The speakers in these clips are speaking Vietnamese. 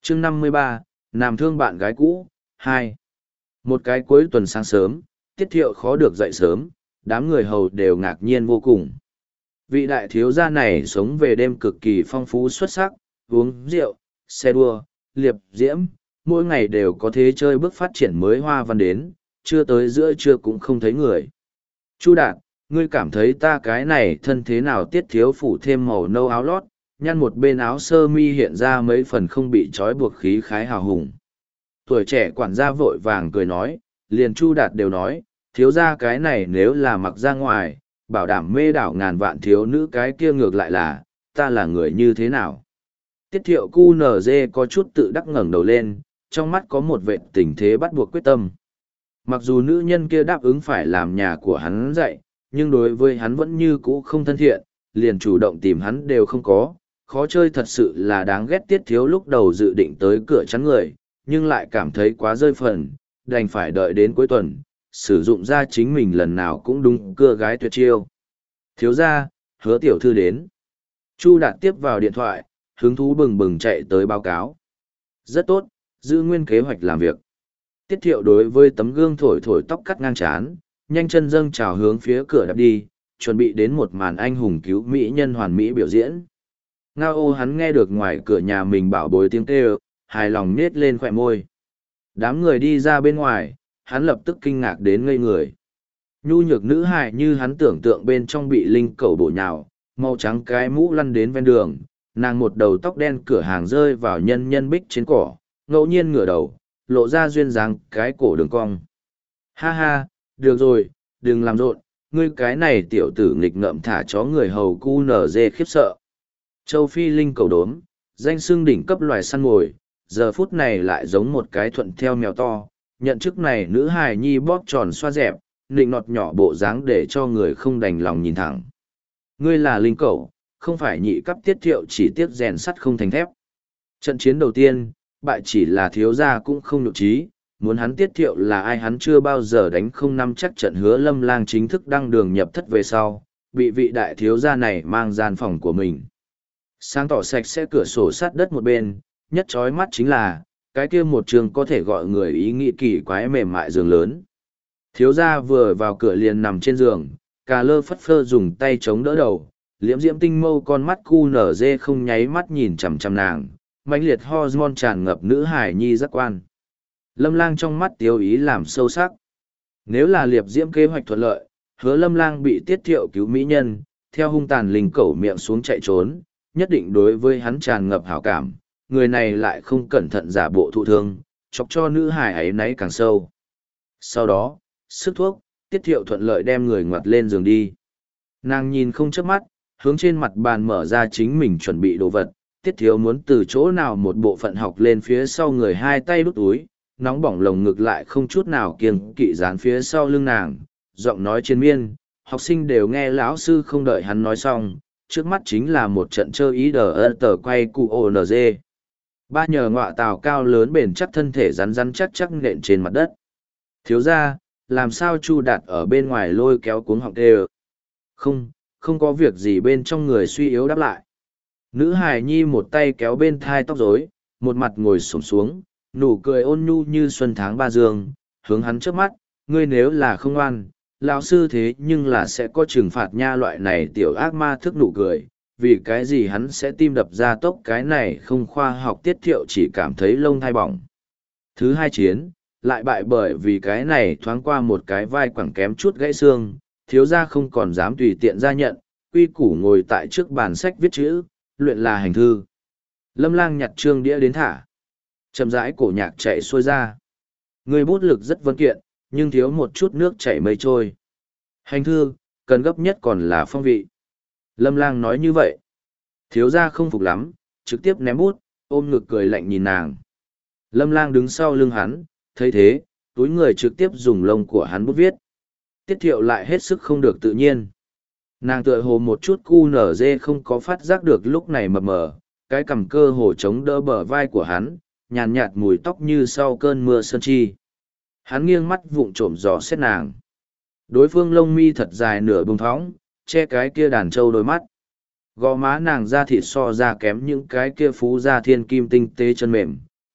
chương 53, Nam thương bạn gái cũ, 2. Một cái cuối tuần sáng sớm, Tiết Thiệu khó được dậy sớm, đám người hầu đều ngạc nhiên vô cùng. Vị đại thiếu gia này sống về đêm cực kỳ phong phú xuất sắc, uống rượu, xe đua, liệp diễm, mỗi ngày đều có thế chơi bước phát triển mới hoa văn đến, chưa tới giữa trưa cũng không thấy người. Chu Đạt, ngươi cảm thấy ta cái này thân thế nào? Tiết Thiếu phủ thêm màu nâu áo lót, nhăn một bên áo sơ mi hiện ra mấy phần không bị trói buộc khí khái hào hùng. Tuổi trẻ quản gia vội vàng cười nói, liền Chu Đạt đều nói, thiếu gia cái này nếu là mặc ra ngoài, bảo đảm mê đảo ngàn vạn thiếu nữ, cái kia ngược lại là, ta là người như thế nào? Tiết Thiệu cu nở dê có chút tự đắc ngẩng đầu lên, trong mắt có một vệt tình thế bắt buộc quyết tâm. Mặc dù nữ nhân kia đáp ứng phải làm nhà của hắn dạy, nhưng đối với hắn vẫn như cũ không thân thiện, liền chủ động tìm hắn đều không có, khó chơi thật sự là đáng ghét. Tiết Thiếu lúc đầu dự định tới cửa chắn người, nhưng lại cảm thấy quá rơi phần, đành phải đợi đến cuối tuần, sử dụng ra chính mình lần nào cũng đúng cưa gái tuyệt chiêu. Thiếu gia, Hứa tiểu thư đến. Chu Đạt tiếp vào điện thoại, hứng thú bừng bừng chạy tới báo cáo. Rất tốt, giữ nguyên kế hoạch làm việc. Tiết Thiệu đối với tấm gương thổi thổi tóc cắt ngang trán, nhanh chân dâng trào hướng phía cửa đạp đi, chuẩn bị đến một màn anh hùng cứu mỹ nhân hoàn mỹ biểu diễn. Ngao ô hắn nghe được ngoài cửa nhà mình bảo bối tiếng kêu, hài lòng nết lên khỏe môi. Đám người đi ra bên ngoài, hắn lập tức kinh ngạc đến ngây người. Nhu nhược nữ hài như hắn tưởng tượng bên trong bị linh cẩu bổ nhào, màu trắng cái mũ lăn đến ven đường, nàng một đầu tóc đen cửa hàng rơi vào nhân nhân bích trên cỏ, ngẫu nhiên ngửa đầu, lộ ra duyên dáng cái cổ đường cong. Ha ha, được rồi, đừng làm rộn, ngươi cái này tiểu tử nghịch ngợm thả chó người hầu cu nở dê khiếp sợ. Châu Phi linh cầu đốm, danh xưng đỉnh cấp loài săn mồi, giờ phút này lại giống một cái thuận theo mèo to, nhận chức này nữ hài nhi bóp tròn xoa dẹp, nịnh nọt nhỏ bộ dáng để cho người không đành lòng nhìn thẳng. Ngươi là linh cầu, không phải nhị cấp. Tiết Thiệu chỉ tiếc rèn sắt không thành thép. Trận chiến đầu tiên, bại chỉ là thiếu gia cũng không nhục trí, muốn hắn Tiết Thiệu là ai hắn chưa bao giờ đánh không năm chắc. Trận Hứa Lâm Lang chính thức đăng đường nhập thất về sau, bị vị đại thiếu gia này mang gian phòng của mình. Sáng tỏ sạch sẽ cửa sổ sát đất một bên, nhất chói mắt chính là, cái kia một trường có thể gọi người ý nghĩ kỳ quái mềm mại giường lớn. Thiếu gia vừa vào cửa liền nằm trên giường, cà lơ phất phơ dùng tay chống đỡ đầu, liễm diễm tinh mâu con mắt cu nở dê không nháy mắt nhìn chằm chằm nàng, mãnh liệt hormone tràn ngập nữ hải nhi giác quan. Lâm Lang trong mắt tiêu ý làm sâu sắc. Nếu là liệp diễm kế hoạch thuận lợi, Hứa Lâm Lang bị Tiết Thiệu cứu mỹ nhân, theo hung tàn linh cẩu miệng xuống chạy trốn, nhất định đối với hắn tràn ngập hảo cảm, người này lại không cẩn thận giả bộ thụ thương, chọc cho nữ hải ấy náy càng sâu. Sau đó, sức thuốc, Tiết Thiệu thuận lợi đem người ngoặt lên giường đi. Nàng nhìn không chớp mắt, hướng trên mặt bàn mở ra chính mình chuẩn bị đồ vật. Tiết Thiếu muốn từ chỗ nào một bộ phận học lên phía sau người, hai tay đút túi, nóng bỏng lồng ngực lại không chút nào kiêng kỵ dán phía sau lưng nàng, giọng nói triền miên, học sinh đều nghe. Lão sư không đợi hắn nói xong, trước mắt chính là một trận chơi ý đờ tờ quay cụ ONG. Ba nhờ ngọa tàu cao lớn bền chắc, thân thể rắn rắn chắc chắc nện trên mặt đất. Thiếu ra, làm sao Chu Đạt ở bên ngoài lôi kéo cuống học tê? Không có việc gì. Bên trong người suy yếu đáp lại. Nữ hài nhi một tay kéo bên thai tóc rối, một mặt ngồi xổm xuống, nụ cười ôn nhu như xuân tháng ba dương, hướng hắn trước mắt, ngươi nếu là không ngoan, lão sư thế nhưng là sẽ có trừng phạt nha. Loại này tiểu ác ma thức nụ cười, vì cái gì hắn sẽ tim đập ra tốc, cái này không khoa học. Tiết Thiệu chỉ cảm thấy lông thai bỏng. Thứ hai chiến, lại bại bởi vì cái này thoáng qua một cái vai quẳng kém chút gãy xương, thiếu gia không còn dám tùy tiện ra nhận, quy củ ngồi tại trước bàn sách viết chữ, luyện là hành thư. Lâm Lang nhặt trương đĩa đến thả. Chậm rãi cổ nhạc chạy xuôi ra. Người bút lực rất vân kiện, nhưng thiếu một chút nước chảy mây trôi. Hành thư, cần gấp nhất còn là phong vị. Lâm Lang nói như vậy. Thiếu gia không phục lắm, trực tiếp ném bút, ôm ngực cười lạnh nhìn nàng. Lâm Lang đứng sau lưng hắn, thấy thế, túi người trực tiếp dùng lông của hắn bút viết. Tiết Thiệu lại hết sức không được tự nhiên. Nàng tựa hồ một chút cu nở dê không có phát giác được lúc này mập mờ, cái cằm cơ hồ chống đỡ bờ vai của hắn, nhàn nhạt mùi tóc như sau cơn mưa sơn chi. Hắn nghiêng mắt vụng trộm dò xét nàng. Đối phương lông mi thật dài nửa bông thóng, che cái kia đàn trâu đôi mắt. Gò má nàng da thịt so ra kém những cái kia phú da thiên kim tinh tế chân mềm,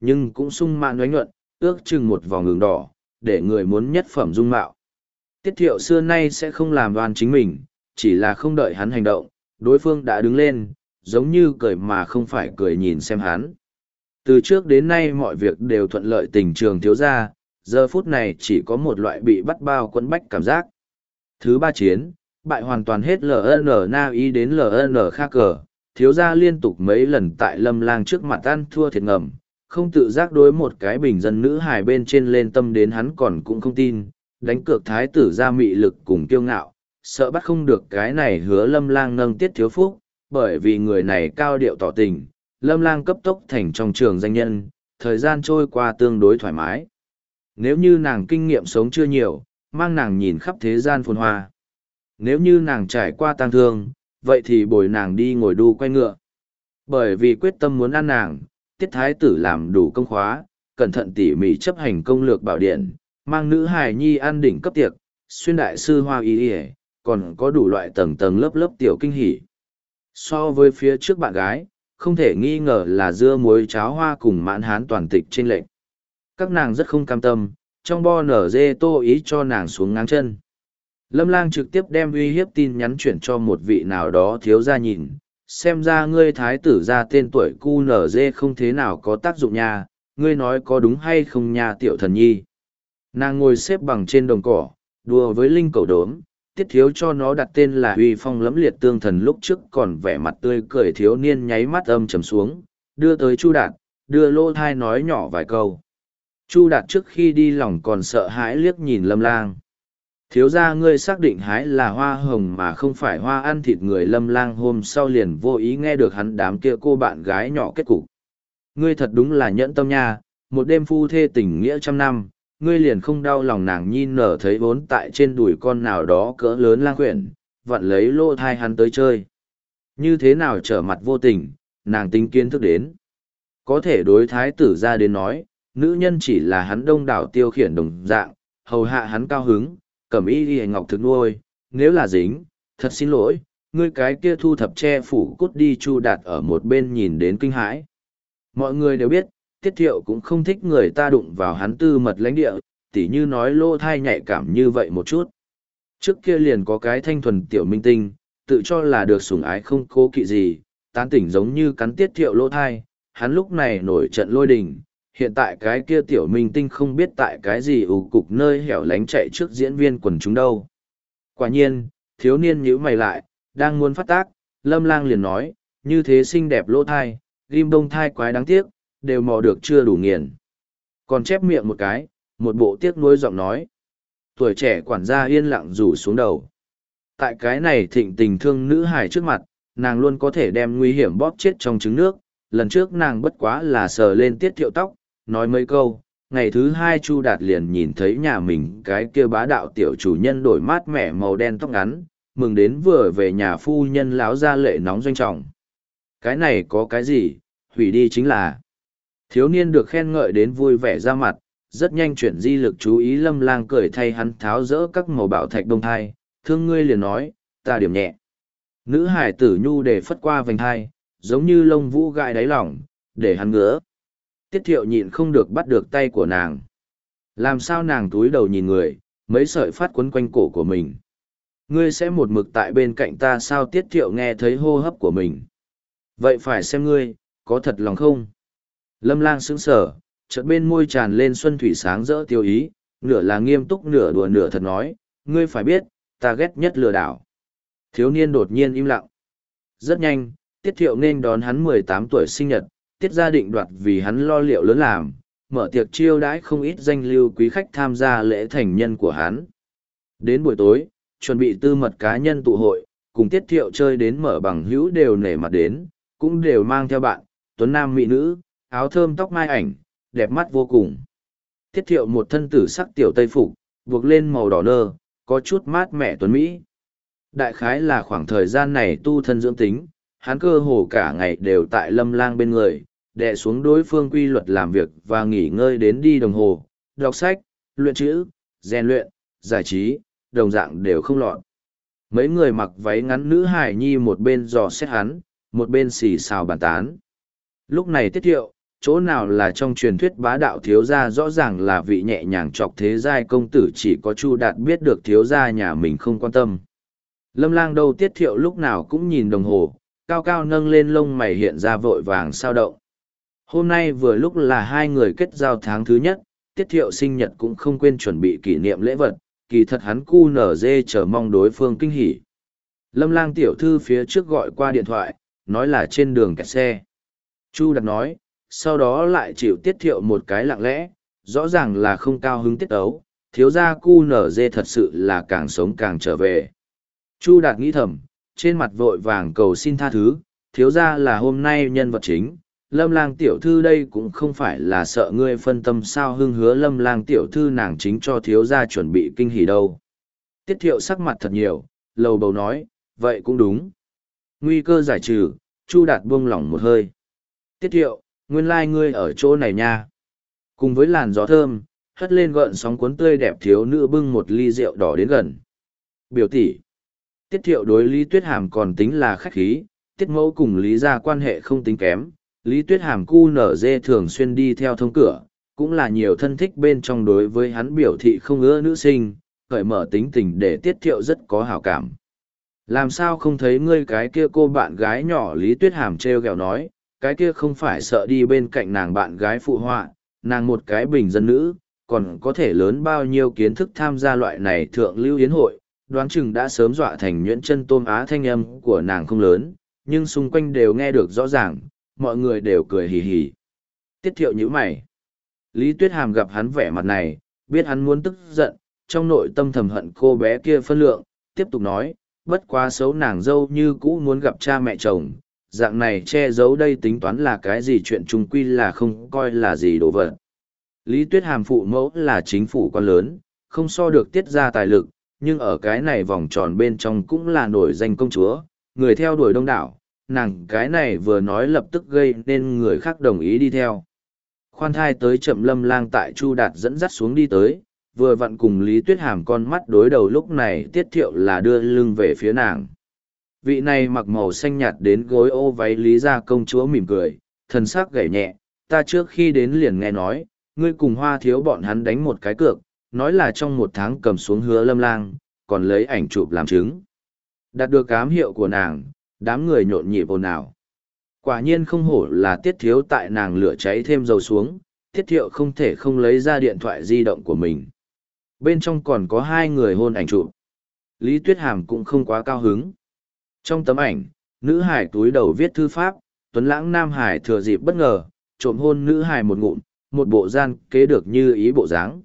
nhưng cũng sung mãn oánh nhuận, ước chừng một vòng ngừng đỏ, để người muốn nhất phẩm dung mạo. Tiết Thiệu xưa nay sẽ không làm đoan chính mình, chỉ là không đợi hắn hành động, đối phương đã đứng lên, giống như cười mà không phải cười nhìn xem hắn. Từ trước đến nay mọi việc đều thuận lợi tình trường thiếu gia, giờ phút này chỉ có một loại bị bắt bao quấn bách cảm giác. Thứ ba chiến, bại hoàn toàn hết LN Na ý đến LN khác cờ, thiếu gia liên tục mấy lần tại Lâm Lang trước mặt ăn thua thiệt ngầm, không tự giác đối một cái bình dân nữ hài bên trên lên tâm đến hắn còn cũng không tin, đánh cược thái tử ra mị lực cùng kiêu ngạo, sợ bắt không được cái này hứa Lâm Lang nâng Tiết Thiếu Phúc, bởi vì người này cao điệu tỏ tình, Lâm Lang cấp tốc thành trong trường danh nhân, thời gian trôi qua tương đối thoải mái. Nếu như nàng kinh nghiệm sống chưa nhiều, mang nàng nhìn khắp thế gian phồn hoa. Nếu như nàng trải qua tang thương, vậy thì bồi nàng đi ngồi đu quay ngựa. Bởi vì quyết tâm muốn ăn nàng, Tiết Thái tử làm đủ công khóa, cẩn thận tỉ mỉ chấp hành công lược bảo điện, mang nữ hài nhi ăn đỉnh cấp tiệc, xuyên đại sư hoa y y, còn có đủ loại tầng tầng lớp lớp tiểu kinh hỉ. So với phía trước bạn gái, không thể nghi ngờ là dưa muối cháo hoa cùng mãn hán toàn tịch trên lệnh. Các nàng rất không cam tâm, trong bo nở dê tô ý cho nàng xuống ngáng chân. Lâm Lang trực tiếp đem uy hiếp tin nhắn chuyển cho một vị nào đó thiếu gia nhìn, xem ra ngươi thái tử ra tên tuổi cu nở dê không thế nào có tác dụng nha, ngươi nói có đúng hay không nha tiểu thần nhi. Nàng ngồi xếp bằng trên đồng cỏ, đùa với linh cầu đốm, Tiết Thiếu cho nó đặt tên là uy phong lẫm liệt tương thần, lúc trước còn vẻ mặt tươi cười thiếu niên nháy mắt âm trầm xuống, đưa tới Chu Đạt, đưa lô thai nói nhỏ vài câu. Chu Đạt trước khi đi lòng còn sợ hãi liếc nhìn Lâm Lang. Thiếu gia ngươi xác định hái là hoa hồng mà không phải hoa ăn thịt người. Lâm Lang hôm sau liền vô ý nghe được hắn đám kia cô bạn gái nhỏ kết cục. Ngươi thật đúng là nhẫn tâm nha, một đêm phu thê tình nghĩa trăm năm, ngươi liền không đau lòng nàng nhi nở thấy vốn tại trên đùi con nào đó cỡ lớn lang quyển, vặn lấy lô thai hắn tới chơi. Như thế nào trở mặt vô tình, nàng tính kiến thức đến. Có thể đối thái tử ra đến nói, nữ nhân chỉ là hắn đông đảo tiêu khiển đồng dạng, hầu hạ hắn cao hứng, cẩm y ghi ngọc thực nuôi, nếu là dính, thật xin lỗi, ngươi cái kia thu thập che phủ cút đi. Chu Đạt ở một bên nhìn đến kinh hãi. Mọi người đều biết, Tiết Thiệu cũng không thích người ta đụng vào hắn tư mật lãnh địa, tỉ như nói lô thai nhạy cảm như vậy một chút. Trước kia liền có cái thanh thuần tiểu minh tinh, tự cho là được sủng ái không cố kỵ gì, tán tỉnh giống như cắn Tiết Thiệu lô thai, hắn lúc này nổi trận lôi đình. Hiện tại cái kia tiểu minh tinh không biết tại cái gì ủ cục nơi hẻo lánh chạy trước diễn viên quần chúng đâu. Quả nhiên, thiếu niên nhíu mày lại, đang muốn phát tác, Lâm Lang liền nói, như thế xinh đẹp lỗ thai, ghim đông thai quái đáng tiếc, đều mò được chưa đủ nghiền. Còn chép miệng một cái, một bộ tiếc nuối giọng nói. Tuổi trẻ quản gia yên lặng rủ xuống đầu. Tại cái này thịnh tình thương nữ hài trước mặt, nàng luôn có thể đem nguy hiểm bóp chết trong trứng nước. Lần trước nàng bất quá là sờ lên Tiết Thiệu tóc, nói mấy câu, ngày thứ hai Chu Đạt liền nhìn thấy nhà mình cái kia bá đạo tiểu chủ nhân đổi mát mẻ màu đen tóc ngắn, mừng đến vừa về nhà phu nhân láo ra lệ nóng doanh trọng. Cái này có cái gì, hủy đi chính là. Thiếu niên được khen ngợi đến vui vẻ ra mặt, rất nhanh chuyển di lực chú ý. Lâm Lang cười thay hắn tháo rỡ các màu bảo thạch đông thai, thương ngươi liền nói, ta điểm nhẹ. Nữ hải tử nhu để phất qua vành thai, giống như lông vũ gãi đáy lỏng, để hắn ngứa. Tiết Thiệu nhịn không được bắt được tay của nàng. Làm sao nàng túi đầu nhìn người, mấy sợi phát quấn quanh cổ của mình. Ngươi sẽ một mực tại bên cạnh ta sao? Tiết Thiệu nghe thấy hô hấp của mình. Vậy phải xem ngươi, có thật lòng không? Lâm Lang sững sờ, chợt bên môi tràn lên xuân thủy sáng rỡ tiêu ý, nửa là nghiêm túc nửa đùa nửa thật nói, ngươi phải biết, ta ghét nhất lừa đảo. Thiếu niên đột nhiên im lặng. Rất nhanh, Tiết Thiệu nên đón hắn 18 tuổi sinh nhật, Tiết gia định đoạt vì hắn lo liệu lớn làm, mở tiệc chiêu đãi không ít danh lưu quý khách tham gia lễ thành nhân của hắn. Đến buổi tối, chuẩn bị tư mật cá nhân tụ hội, cùng Tiết Thiệu chơi đến mở bằng hữu đều nể mặt đến, cũng đều mang theo bạn, tuấn nam mỹ nữ, áo thơm tóc mai ảnh, đẹp mắt vô cùng. Tiết Thiệu một thân tử sắc tiểu tây phục, buộc lên màu đỏ nơ, có chút mát mẻ tuấn mỹ. Đại khái là khoảng thời gian này tu thân dưỡng tính, hắn cơ hồ cả ngày đều tại Lâm Lang bên người, đè xuống đối phương quy luật làm việc và nghỉ ngơi đến đi đồng hồ, đọc sách, luyện chữ, rèn luyện, giải trí, đồng dạng đều không lọt. Mấy người mặc váy ngắn nữ hài nhi một bên dò xét hắn, một bên xì xào bàn tán. Lúc này Tiết Thiệu, chỗ nào là trong truyền thuyết bá đạo thiếu gia rõ ràng là vị nhẹ nhàng chọc thế giai công tử, chỉ có Chu Đạt biết được thiếu gia nhà mình không quan tâm. Lâm Lang đâu Tiết Thiệu lúc nào cũng nhìn đồng hồ, cao cao nâng lên lông mày hiện ra vội vàng sao động. Hôm nay vừa lúc là hai người kết giao tháng thứ nhất, Tiết Thiệu sinh nhật cũng không quên chuẩn bị kỷ niệm lễ vật, kỳ thật hắn cu nở dê chờ mong đối phương kinh hỉ. Lâm Lang tiểu thư phía trước gọi qua điện thoại, nói là trên đường kẹt xe. Chu Đạt nói, sau đó lại chịu Tiết Thiệu một cái lặng lẽ, rõ ràng là không cao hứng tiết ấu, thiếu gia cu nở dê thật sự là càng sống càng trở về. Chu Đạt nghĩ thầm, trên mặt vội vàng cầu xin tha thứ, thiếu gia là hôm nay nhân vật chính, Lâm Lang tiểu thư đây cũng không phải là sợ ngươi phân tâm sao, hưng hứa Lâm Lang tiểu thư nàng chính cho thiếu gia chuẩn bị kinh hỉ đâu. Tiết Thiệu sắc mặt thật nhiều, lầu bầu nói, vậy cũng đúng. Nguy cơ giải trừ, Chu Đạt buông lỏng một hơi. Tiết Thiệu, nguyên lai ngươi ở chỗ này nha. Cùng với làn gió thơm, hất lên gợn sóng cuốn tươi đẹp thiếu nữ bưng một ly rượu đỏ đến gần. Biểu tỷ. Tiết Thiệu đối Lý Tuyết Hàm còn tính là khách khí, Tiết Mẫu cùng Lý gia quan hệ không tính kém. Lý Tuyết Hàm cu nở dê thường xuyên đi theo thông cửa, cũng là nhiều thân thích bên trong đối với hắn biểu thị không ưa nữ sinh, cởi mở tính tình để Tiết Thiệu rất có hảo cảm. Làm sao không thấy ngươi cái kia cô bạn gái nhỏ, Lý Tuyết Hàm trêu ghẹo nói, cái kia không phải sợ đi bên cạnh nàng bạn gái phụ họa, nàng một cái bình dân nữ, còn có thể lớn bao nhiêu kiến thức tham gia loại này thượng lưu yến hội, đoán chừng đã sớm dọa thành nhuyễn chân tôm á. Thanh âm của nàng không lớn, nhưng xung quanh đều nghe được rõ ràng, mọi người đều cười hì hì. Tiết Thiệu nhíu mày. Lý Tuyết Hàm gặp hắn vẻ mặt này, biết hắn muốn tức giận, trong nội tâm thầm hận cô bé kia phân lượng, tiếp tục nói, bất quá xấu nàng dâu như cũ muốn gặp cha mẹ chồng, dạng này che giấu đây tính toán là cái gì, chuyện chung quy là không coi là gì đồ vật. Lý Tuyết Hàm phụ mẫu là chính phủ quan lớn, không so được Tiết gia tài lực, nhưng ở cái này vòng tròn bên trong cũng là nổi danh công chúa, người theo đuổi đông đảo, nàng cái này vừa nói lập tức gây nên người khác đồng ý đi theo. Khoan thai tới chậm, Lâm Lang tại Chu Đạt dẫn dắt xuống đi tới, vừa vặn cùng Lý Tuyết Hàm con mắt đối đầu, lúc này Tiết Thiệu là đưa lưng về phía nàng. Vị này mặc màu xanh nhạt đến gối ô váy Lý gia công chúa mỉm cười, thần sắc gảy nhẹ, ta trước khi đến liền nghe nói, ngươi cùng Hoa thiếu bọn hắn đánh một cái cược, nói là trong một tháng cầm xuống hứa Lâm Lang, còn lấy ảnh chụp làm chứng. Đạt được ám hiệu của nàng, đám người nhộn nhịp ồn ào. Quả nhiên không hổ là Tiết thiếu, tại nàng lửa cháy thêm dầu xuống, Tiết Thiệu không thể không lấy ra điện thoại di động của mình. Bên trong còn có hai người hôn ảnh chụp. Lý Tuyết Hàm cũng không quá cao hứng. Trong tấm ảnh, nữ hải túi đầu viết thư pháp, tuấn lãng nam hải thừa dịp bất ngờ, trộm hôn nữ hải một ngụm, một bộ gian kế được như ý bộ dáng.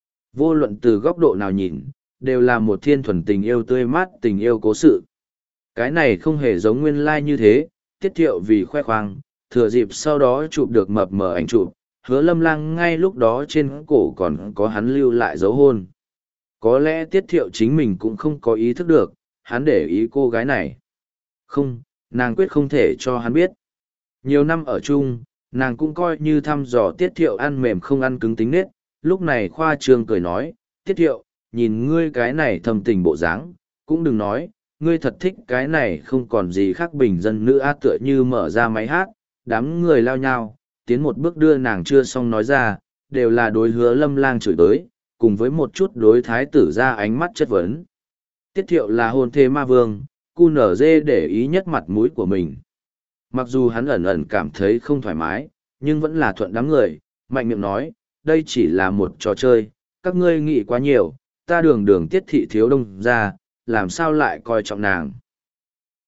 Vô luận từ góc độ nào nhìn, đều là một thiên thuần tình yêu tươi mát, tình yêu cố sự. Cái này không hề giống nguyên lai như thế, Tiết Thiệu vì khoe khoang, thừa dịp sau đó chụp được mập mờ ảnh chụp, hứa Lâm Lang ngay lúc đó trên cổ còn có hắn lưu lại dấu hôn. Có lẽ Tiết Thiệu chính mình cũng không có ý thức được, hắn để ý cô gái này. Không, nàng quyết không thể cho hắn biết. Nhiều năm ở chung, nàng cũng coi như thăm dò Tiết Thiệu ăn mềm không ăn cứng tính nết, lúc này khoa trương cười nói, Tiết Thiệu, nhìn ngươi cái này thầm tình bộ dáng, cũng đừng nói, ngươi thật thích cái này không còn gì khác bình dân nữ á. Tựa như mở ra máy hát, đám người lao nhau, tiến một bước đưa nàng chưa xong nói ra, đều là đối hứa Lâm Lang chửi tới, cùng với một chút đối thái tử ra ánh mắt chất vấn. Tiết Thiệu là hôn thê ma vương, cu nở dê để ý nhất mặt mũi của mình. Mặc dù hắn ẩn ẩn cảm thấy không thoải mái, nhưng vẫn là thuận đám người, mạnh miệng nói, đây chỉ là một trò chơi, các ngươi nghĩ quá nhiều, ta đường đường Tiết thị thiếu đông ra, làm sao lại coi trọng nàng.